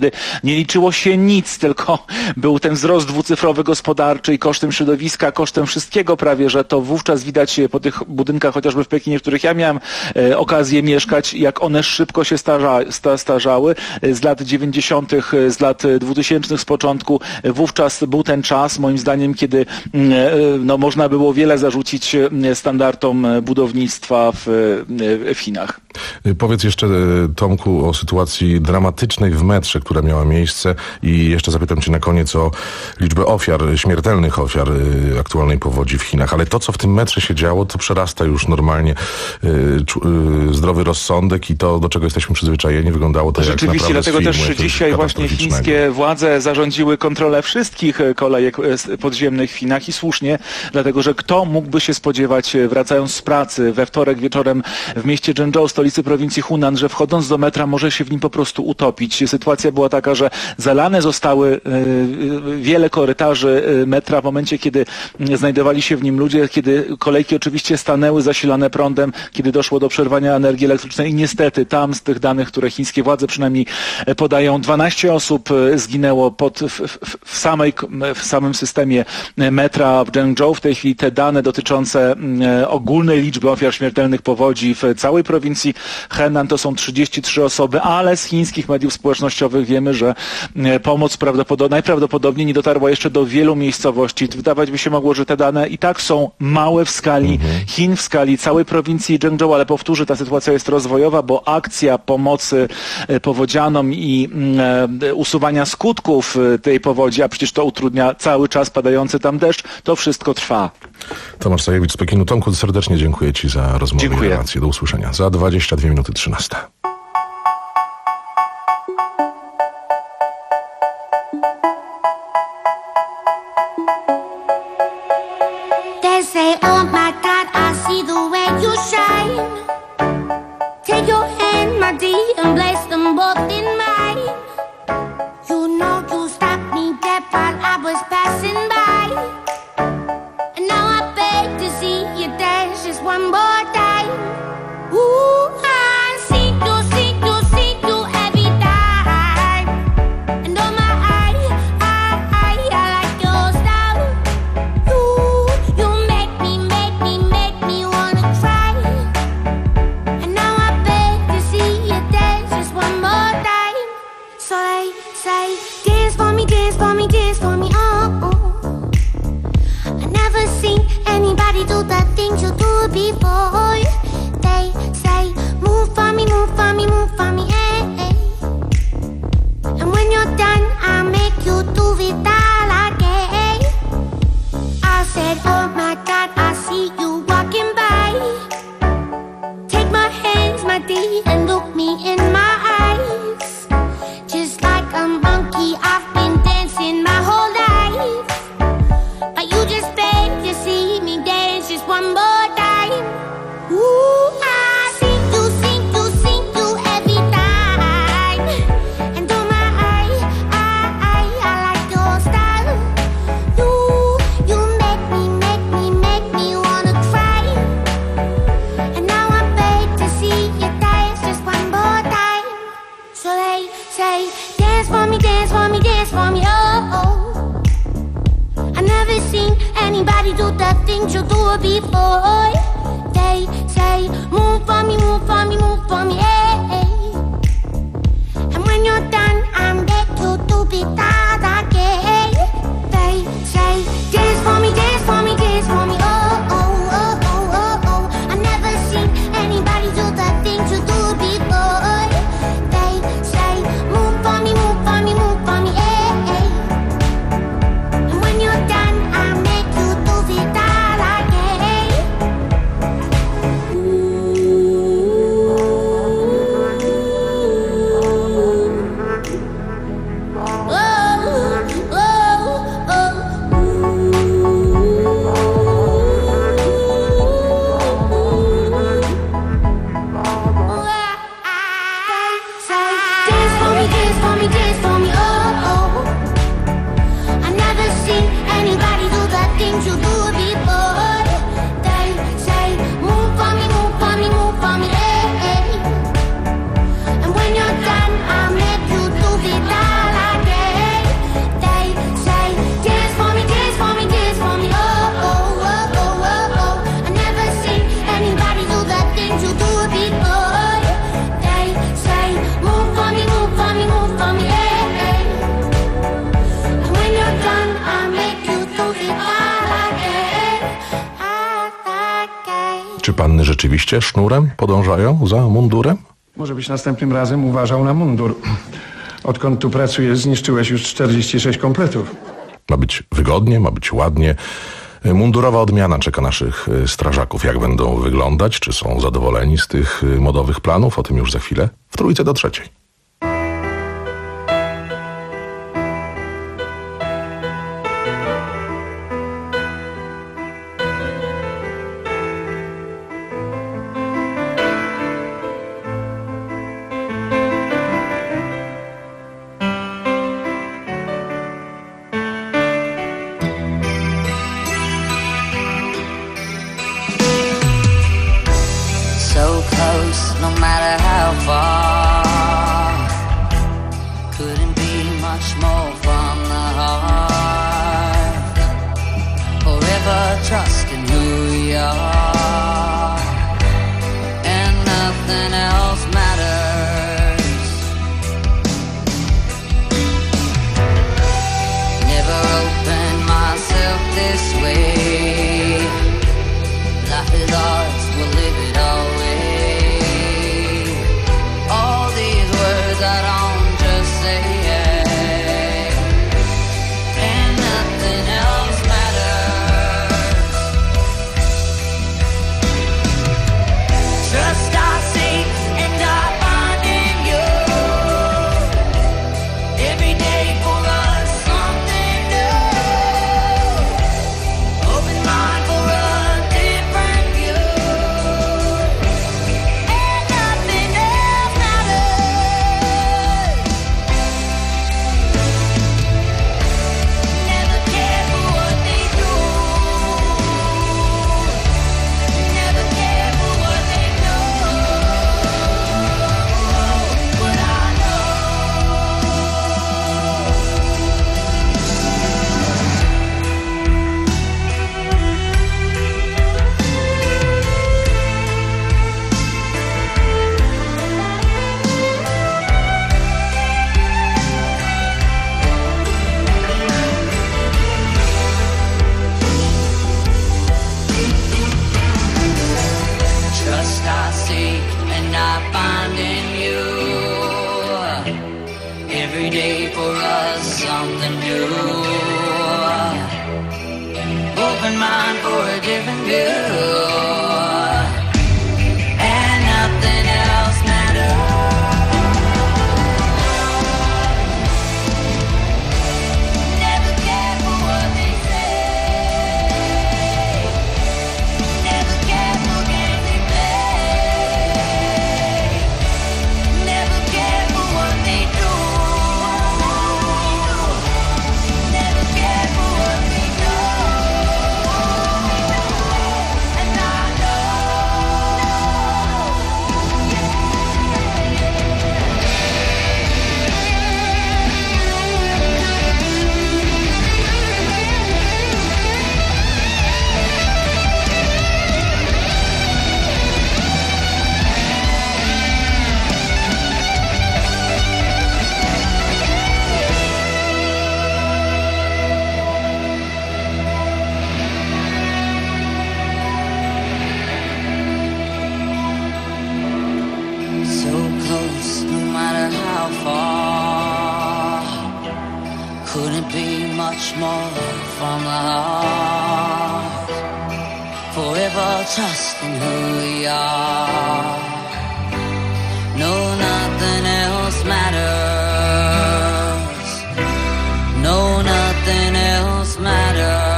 kiedy nie liczyło się nic, tylko był ten wzrost dwucyfrowy gospodarczy i kosztem środowiska, kosztem wszystkiego prawie, że to wówczas widać po tych budynkach, chociażby w Pekinie, w których ja miałem e, okazję mieszkać, jak one szybko się starza, sta, starzały z lat dziewięćdziesiątych, z lat dwutysięcznych z początku. Wówczas był ten czas, moim zdaniem, kiedy e, no, można było wiele zarzucić standardom budownictwa w, w Chinach. Powiedz jeszcze, Tomku, o sytuacji dramatycznej w metrze, która miała miejsce i jeszcze zapytam cię na koniec o liczbę ofiar, śmiertelnych ofiar aktualnej powodzi w Chinach. Ale to, co w tym metrze się działo, to przerasta już normalnie zdrowy rozsądek i to, do czego jesteśmy przyzwyczajeni, wyglądało to jak naprawdę rzeczywiście, dlatego też dzisiaj właśnie chińskie władze zarządziły kontrolę wszystkich kolejek podziemnych w Chinach i słusznie, dlatego że kto mógłby się spodziewać, wracając z pracy we wtorek wieczorem w mieście Zhengzhou, stolicy prowincji Hunan, że wchodząc do metra może się w nim po prostu utopić. Sytuacja była taka, że zalane zostały wiele korytarzy metra w momencie, kiedy znajdowali się w nim ludzie, kiedy kolejki oczywiście stanęły zasilane prądem, kiedy doszło do przerwania energii elektrycznej i niestety tam z tych danych, które chińskie władze przynajmniej podają, dwanaście osób zginęło pod, w, w, w, samej, w samym systemie metra w Zhengzhou. W tej chwili te dane dotyczące ogólnej liczby ofiar śmiertelnych powodzi w całej prowincji Henan to są trzydzieści trzy osoby, ale z chińskich mediów społecznościowych wiemy, że pomoc prawdopodobnie, najprawdopodobniej nie dotarła jeszcze do wielu miejscowości. Wydawać by się mogło, że te dane i tak są małe w skali mhm. Chin, w skali całej prowincji Zhengzhou, ale powtórzę, ta sytuacja jest rozwojowa, bo akcja pomocy powodzianom i e, usuwania skutków tej powodzi, a przecież to utrudnia cały czas padający tam deszcz, to wszystko trwa. Tomasz Sajewicz z Pekinu. Tomku, serdecznie dziękuję ci za rozmowę dziękuję. i relację. Do usłyszenia. Za dwadzieścia dwie minuty trzynaste. They say, oh my God, I see the way you shine. Take your hand, my dear, and place them both in mine. You know you stopped me dead while I was passing by. And now I beg to see you dance just one more time. Ooh, I see you, see you, see you every time. And oh my, I, I, I, I like your style. You, you make me, make me, make me wanna cry. And now I beg to see you dance just one more time. So they say, dance for me, dance for me, dance for me, oh, oh. I never seen anybody do the things you do before. They say, move for me, move for me, move for me, eh, eh. And when you're done, I'll make you do it all again. I said, oh my God, I see you walking by. Take my hands, my dear, and look me in my eyes. Just like a monkey, I've been dancing my whole life. But you just beg to see me dance just one more time. Ooh, I see you, see you, see you every time. And oh my, I, I, I, I like your style. You, you make me, make me, make me wanna cry. And now I beg to see you dance just one more time. So they say, dance for me, dance for me, dance for me, oh, oh. I never seen anybody do the things you do before. They say, move for me, move for me, move for me, eh, eh. And when you're done, I'm back to do it all again. They say, dance for me, dance for me, dance for me, oh, oh, oh, oh, oh, oh. I never seen anybody do the things you do before. They say, move for me, move for me, move for me, eh, eh. And when you're done, I'll make you do it all again. Oh, oh, oh. Czy panny rzeczywiście sznurem podążają za mundurem? Może byś następnym razem uważał na mundur. Odkąd tu pracujesz, zniszczyłeś już czterdzieści sześć kompletów. Ma być wygodnie, ma być ładnie. Mundurowa odmiana czeka naszych strażaków. Jak będą wyglądać? Czy są zadowoleni z tych modowych planów? O tym już za chwilę. W trójce do trzeciej. So close, no matter how far. Couldn't be much more from the heart. Forever trusting who we are, and nothing else matters. Never opened myself this way. Life is ours, we'll live it always. All these words I don't just say, and nothing else matters. Trust I seek and I find in you. Every day for us something new. Open mind for a different view, and nothing else matters. Never care for what they do. Never care for what they know. But I trust I seek and I find in you. Every day for us something new. Open mind for a different view, and nothing else matters. Never care for what they say. Never care for games they play. Never care for what they do. Never care for what they know. And I so close, no matter how far. Couldn't be much more from the heart. Forever trusting who we are. No, nothing else matters. No, nothing else matters.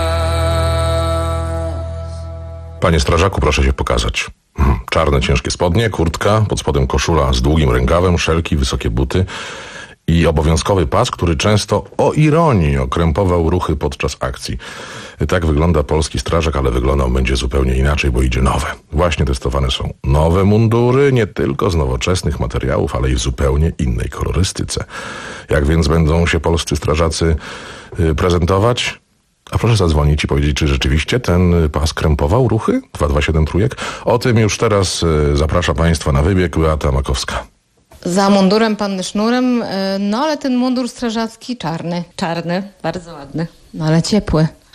Panie strażaku, proszę się pokazać. Mhm. Czarne, ciężkie spodnie, kurtka, pod spodem koszula z długim rękawem, szelki, wysokie buty i obowiązkowy pas, który często, o ironii, okrępował ruchy podczas akcji. Tak wygląda polski strażak, ale wyglądał będzie zupełnie inaczej, bo idzie nowe. Właśnie testowane są nowe mundury, nie tylko z nowoczesnych materiałów, ale i w zupełnie innej kolorystyce. Jak więc będą się polscy strażacy y, prezentować? A proszę zadzwonić i powiedzieć, czy rzeczywiście ten pas krępował ruchy? dwa dwa siedem trójek. O tym już teraz y, zaprasza Państwa na wybieg Beata Makowska. Za mundurem panny sznurem, y, no ale ten mundur strażacki czarny. Czarny, bardzo ładny. No ale ciepły.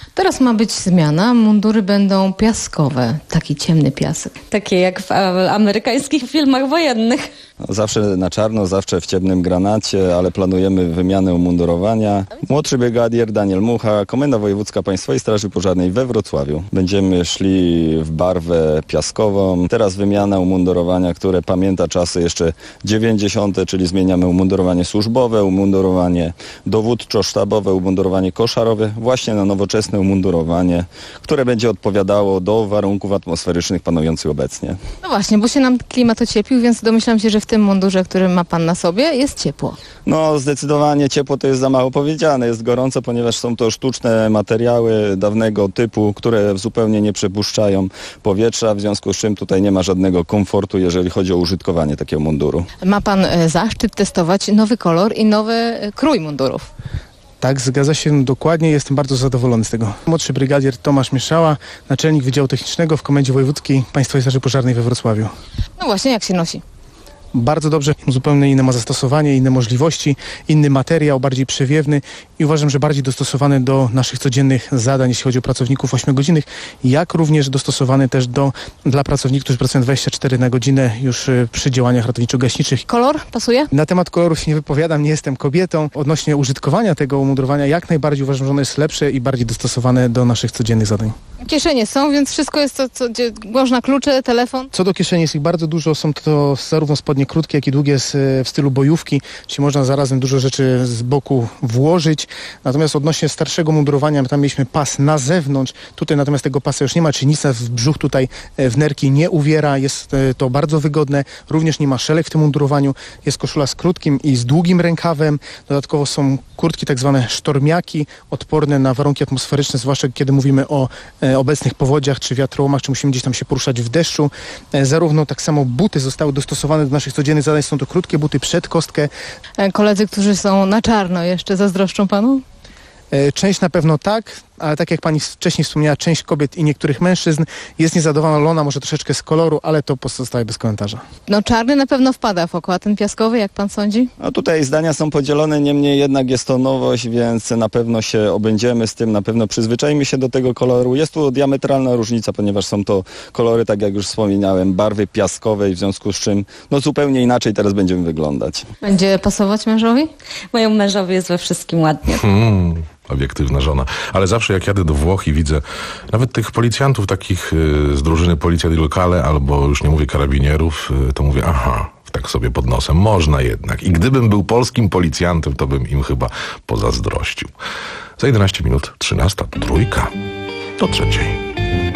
Teraz ma być zmiana, mundury będą piaskowe, taki ciemny piasek. Takie jak w amerykańskich filmach wojennych. Zawsze na czarno, zawsze w ciemnym granacie, ale planujemy wymianę umundurowania. Młodszy brygadier Daniel Mucha, Komenda Wojewódzka Państwowej Straży Pożarnej we Wrocławiu. Będziemy szli w barwę piaskową. Teraz wymiana umundurowania, które pamięta czasy jeszcze dziewięćdziesiąte, czyli zmieniamy umundurowanie służbowe, umundurowanie dowódczo-sztabowe, umundurowanie koszarowe, właśnie na nowoczesne umundurowanie, które będzie odpowiadało do warunków atmosferycznych panujących obecnie. No właśnie, bo się nam klimat ocieplił, więc domyślam się, że w tym mundurze, który ma pan na sobie, jest ciepło. No zdecydowanie ciepło to jest za mało powiedziane. Jest gorąco, ponieważ są to sztuczne materiały dawnego typu, które zupełnie nie przepuszczają powietrza, w związku z czym tutaj nie ma żadnego komfortu, jeżeli chodzi o użytkowanie takiego munduru. Ma pan e, zaszczyt testować nowy kolor i nowy e, krój mundurów. Tak, zgadza się dokładnie. Jestem bardzo zadowolony z tego. Młodszy brygadier Tomasz Mieszała, naczelnik Wydziału Technicznego w Komendzie Wojewódzkiej Państwowej Straży Pożarnej we Wrocławiu. No właśnie, jak się nosi? Bardzo dobrze, zupełnie inne ma zastosowanie, inne możliwości, inny materiał, bardziej przewiewny i uważam, że bardziej dostosowany do naszych codziennych zadań, jeśli chodzi o pracowników ośmiogodzinnych, jak również dostosowany też do, dla pracowników, którzy pracują dwadzieścia cztery na godzinę już przy działaniach ratowniczo-gaśniczych. Kolor pasuje? Na temat koloru się nie wypowiadam, nie jestem kobietą. Odnośnie użytkowania tego umundurowania, jak najbardziej uważam, że ono jest lepsze i bardziej dostosowane do naszych codziennych zadań. Kieszenie są, więc wszystko jest to, co, gdzie można klucze, telefon. Co do kieszeni jest ich bardzo dużo, są to zarówno spodnie krótkie, jak i długie w stylu bojówki, czyli można zarazem dużo rzeczy z boku włożyć. Natomiast odnośnie starszego mundurowania, tam mieliśmy pas na zewnątrz, tutaj natomiast tego pasa już nie ma, czyli nic nas w brzuch tutaj w nerki nie uwiera, jest to bardzo wygodne, również nie ma szelek w tym mundurowaniu, jest koszula z krótkim i z długim rękawem, dodatkowo są kurtki tak zwane sztormiaki, odporne na warunki atmosferyczne, zwłaszcza kiedy mówimy o e, obecnych powodziach czy wiatrołomach, czy musimy gdzieś tam się poruszać w deszczu. E, zarówno tak samo buty zostały dostosowane do naszych codziennych zadań, są to krótkie buty przed kostkę. E, koledzy, którzy są na czarno jeszcze, zazdroszczą panu? E, część na pewno tak, ale tak jak pani wcześniej wspomniała, część kobiet i niektórych mężczyzn jest niezadowolona może troszeczkę z koloru, ale to pozostaje bez komentarza. No czarny na pewno wpada w oko, a ten piaskowy, jak pan sądzi? No tutaj zdania są podzielone, niemniej jednak jest to nowość, więc na pewno się obędziemy z tym, na pewno przyzwyczajmy się do tego koloru. Jest tu diametralna różnica, ponieważ są to kolory, tak jak już wspominałem, barwy piaskowej, w związku z czym no zupełnie inaczej teraz będziemy wyglądać. Będzie pasować mężowi? Mojemu mężowi jest we wszystkim ładnie. Hmm. Obiektywna żona. Ale zawsze jak jadę do Włoch i widzę nawet tych policjantów takich y, z drużyny Policja di Locale, albo już nie mówię karabinierów, y, to mówię, aha, tak sobie pod nosem, można jednak. I gdybym był polskim policjantem, to bym im chyba pozazdrościł. Za jedenaście minut trzynasta, trójka do trzeciej.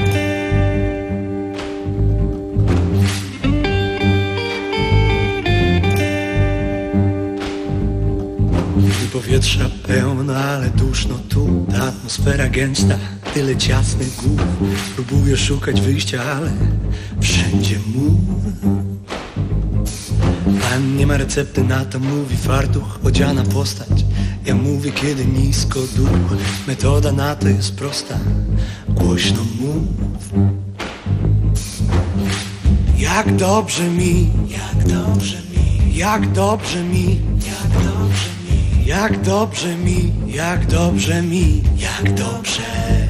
Powietrza pełno, ale duszno tu. Ta atmosfera gęsta, tyle ciasnych gór. Próbuję szukać wyjścia, ale wszędzie mur. Pan nie ma recepty na to, mówi fartuch, odziana postać. Ja mówię, kiedy nisko duch. Metoda na to jest prosta, głośno mów. Jak dobrze mi, jak dobrze mi, jak dobrze mi, jak dobrze mi. Jak dobrze mi, jak dobrze mi, jak dobrze.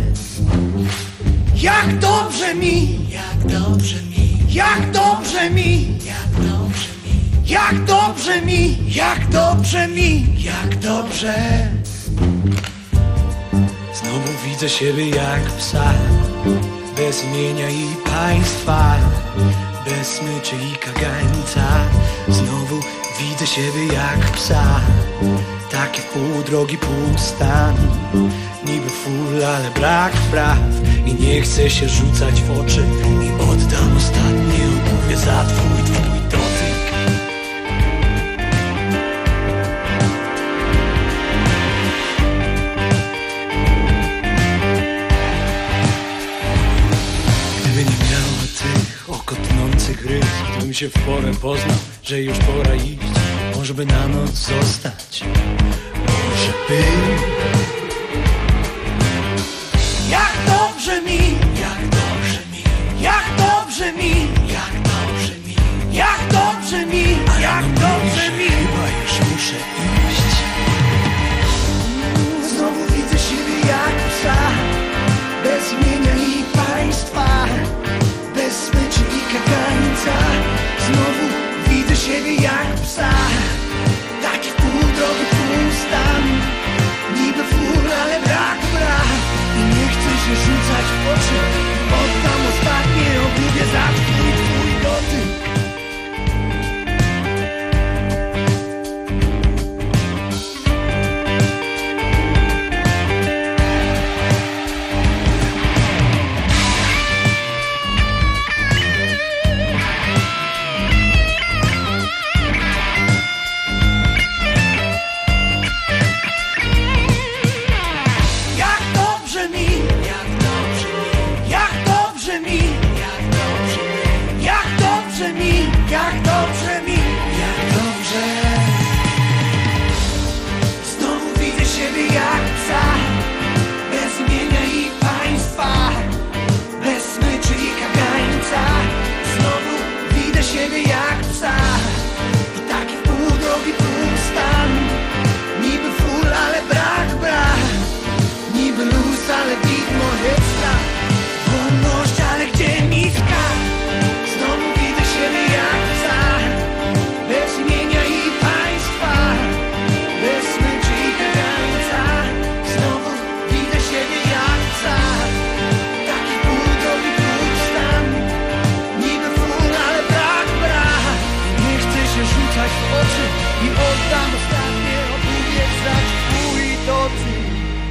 Jak dobrze mi, jak dobrze mi, jak dobrze mi, jak dobrze mi, jak dobrze mi, jak dobrze mi, jak dobrze. Znowu widzę siebie jak psa, bez imienia i państwa, bez smyczy i kagańca. Znowu widzę siebie jak psa, taki pół drogi, pół stan. Niby full, ale brak praw. I nie chcę się rzucać w oczy. I oddam ostatnie obówie za twój, twój dotyk. Gdyby nie miała tych okotnących rys, gdybym się w porę poznał, że już pora iść, może by na noc zostać, może by. Jak dobrze mi, jak dobrze mi, jak dobrze mi, jak dobrze mi, jak dobrze mi, jak dobrze mi. Chyba już muszę iść. Znowu widzę siebie jak psa, dobrze mi, jak dobrze mi, jak dobrze. Znowu widzę siebie jak psa, bez imienia i państwa, bez smyczy i kagańca. Znowu widzę siebie jak psa i taki w pół drogi półstan. Niby full, ale brak, brak. Niby luz, ale widmo ekstra. Wolność, ale gdzie miska? Znowu widzę siebie jak psa, bez imienia i państwa, bez smyczy i kagańca. Znowu widzę siebie jak psa, taki pół drogi półstan. Niby full, ale brak, brak. Nie chcę się rzucać w oczy i oddam ostatnie obuwiec twój dotyk.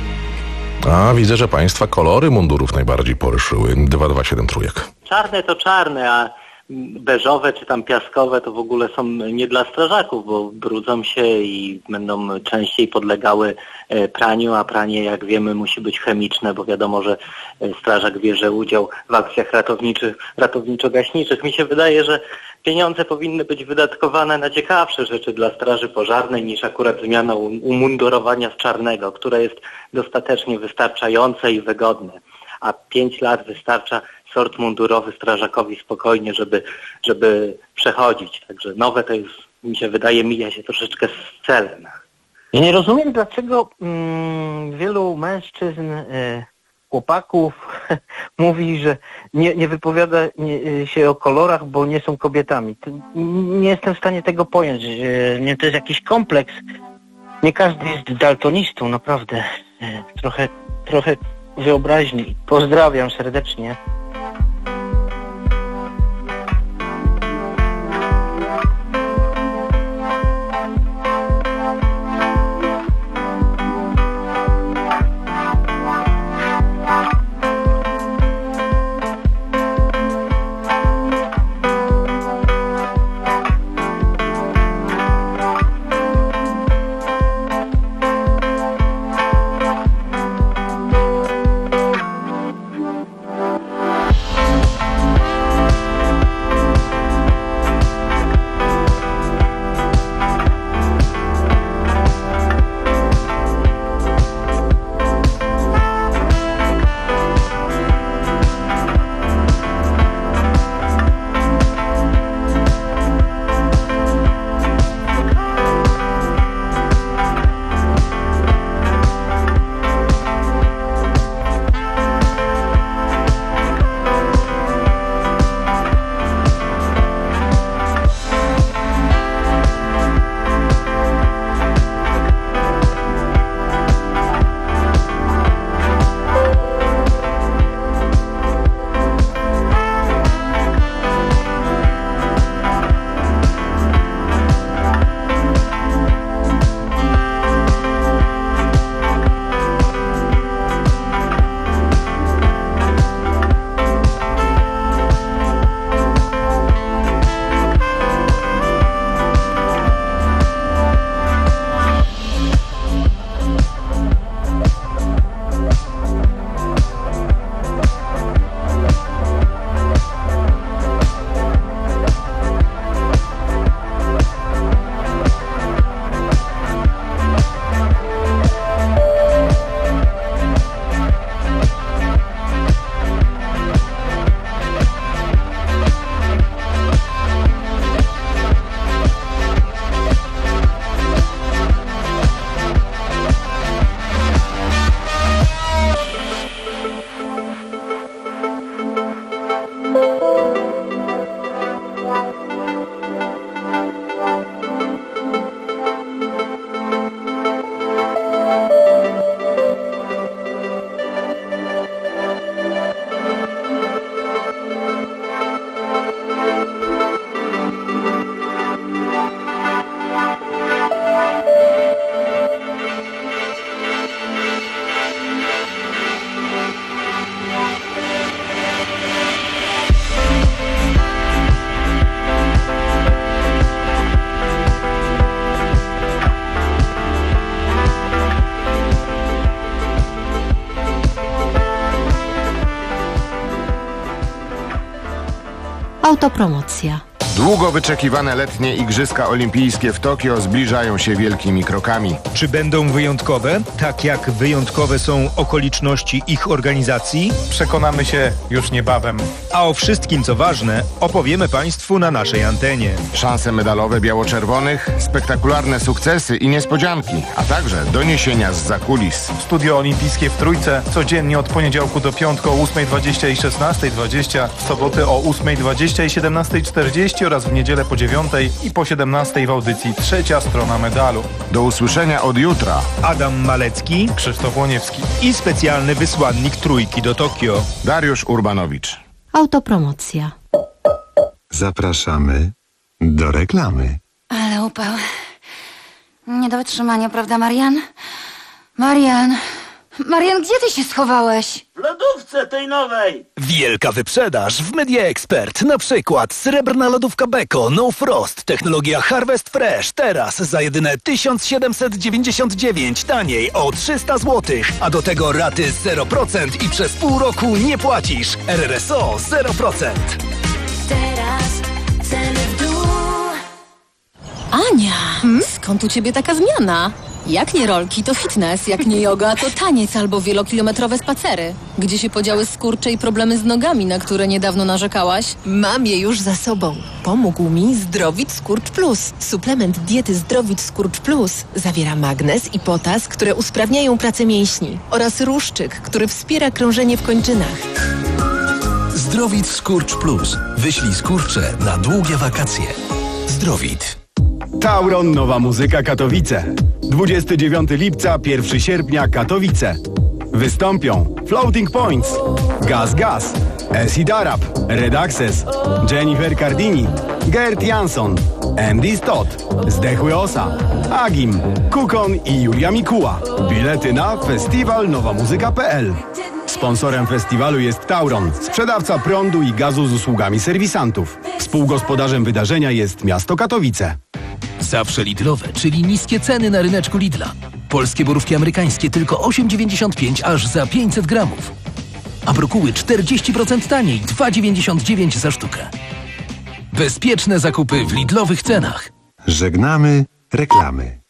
A widzę, że państwa kolory mundurów najbardziej poryszyły. dwa dwa siedem trójek. Czarne to czarne, a beżowe czy tam piaskowe to w ogóle są nie dla strażaków, bo brudzą się i będą częściej podlegały praniu, a pranie, jak wiemy, musi być chemiczne, bo wiadomo, że strażak bierze udział w akcjach ratowniczych, ratowniczo-gaśniczych. Mi się wydaje, że pieniądze powinny być wydatkowane na ciekawsze rzeczy dla straży pożarnej niż akurat zmiana umundurowania z czarnego, które jest dostatecznie wystarczające i wygodne. A pięć lat wystarcza sort mundurowy strażakowi spokojnie, żeby, żeby przechodzić. Także nowe to jest, mi się wydaje, mija się troszeczkę z celem. Ja nie rozumiem, dlaczego mm, wielu mężczyzn, y, chłopaków mówi, że nie, nie wypowiada nie, się o kolorach, bo nie są kobietami. To, nie jestem w stanie tego pojąć. Y, nie, to jest jakiś kompleks. Nie każdy jest daltonistą, naprawdę. Y, trochę, trochę wyobraźni. Pozdrawiam serdecznie. Autopromocja. Długo wyczekiwane letnie Igrzyska Olimpijskie w Tokio zbliżają się wielkimi krokami. Czy będą wyjątkowe, tak jak wyjątkowe są okoliczności ich organizacji? Przekonamy się już niebawem. A o wszystkim, co ważne, opowiemy Państwu na naszej antenie. Szanse medalowe biało-czerwonych, spektakularne sukcesy i niespodzianki, a także doniesienia z zakulis. Studio Olimpijskie w Trójce codziennie od poniedziałku do piątku o ósmej dwadzieścia i szesnastej dwadzieścia, w soboty o ósmej dwadzieścia i siedemnastej czterdzieści oraz w niedzielę po dziewiątej i po siedemnastej w audycji Trzecia Strona Medalu. Do usłyszenia od jutra. Adam Malecki, Krzysztof Łoniewski i specjalny wysłannik Trójki do Tokio, Dariusz Urbanowicz. Autopromocja. Zapraszamy do reklamy. Ale upał. Nie do wytrzymania, prawda, Marian? Marian... Marian, gdzie ty się schowałeś? W lodówce tej nowej. Wielka wyprzedaż w Media Expert. Na przykład srebrna lodówka Beko No Frost. Technologia Harvest Fresh. Teraz za jedyne tysiąc siedemset dziewięćdziesiąt dziewięć. Taniej o trzysta złotych. A do tego raty zero procent i przez pół roku nie płacisz. R R S O zero procent. Teraz ceny w dół. Ania, hmm? Skąd u ciebie taka zmiana? Jak nie rolki, to fitness, jak nie yoga, to taniec albo wielokilometrowe spacery. Gdzie się podziały skurcze i problemy z nogami, na które niedawno narzekałaś? Mam je już za sobą. Pomógł mi Zdrowit Skurcz Plus. Suplement diety Zdrowit Skurcz Plus zawiera magnez i potas, które usprawniają pracę mięśni oraz ruszczyk, który wspiera krążenie w kończynach. Zdrowit Skurcz Plus. Wyślij skurcze na długie wakacje. Zdrowit. Tauron Nowa Muzyka Katowice. dwudziestego dziewiątego lipca, pierwszego sierpnia Katowice. Wystąpią Floating Points, Gaz Gaz, Acid Arab, Red Access, Jennifer Cardini, Gert Jansson, Andy Stott, Zdechły Osa, Agim, Kukon i Julia Mikuła. Bilety na festiwal nowa muzyka kropka p l. Sponsorem festiwalu jest Tauron, sprzedawca prądu i gazu z usługami serwisantów. Współgospodarzem wydarzenia jest miasto Katowice. Zawsze Lidlowe, czyli niskie ceny na ryneczku Lidla. Polskie borówki amerykańskie tylko osiem dziewięćdziesiąt pięć aż za pięćset gramów. A brokuły czterdzieści procent taniej, dwa dziewięćdziesiąt dziewięć za sztukę. Bezpieczne zakupy w Lidlowych cenach. Żegnamy reklamy.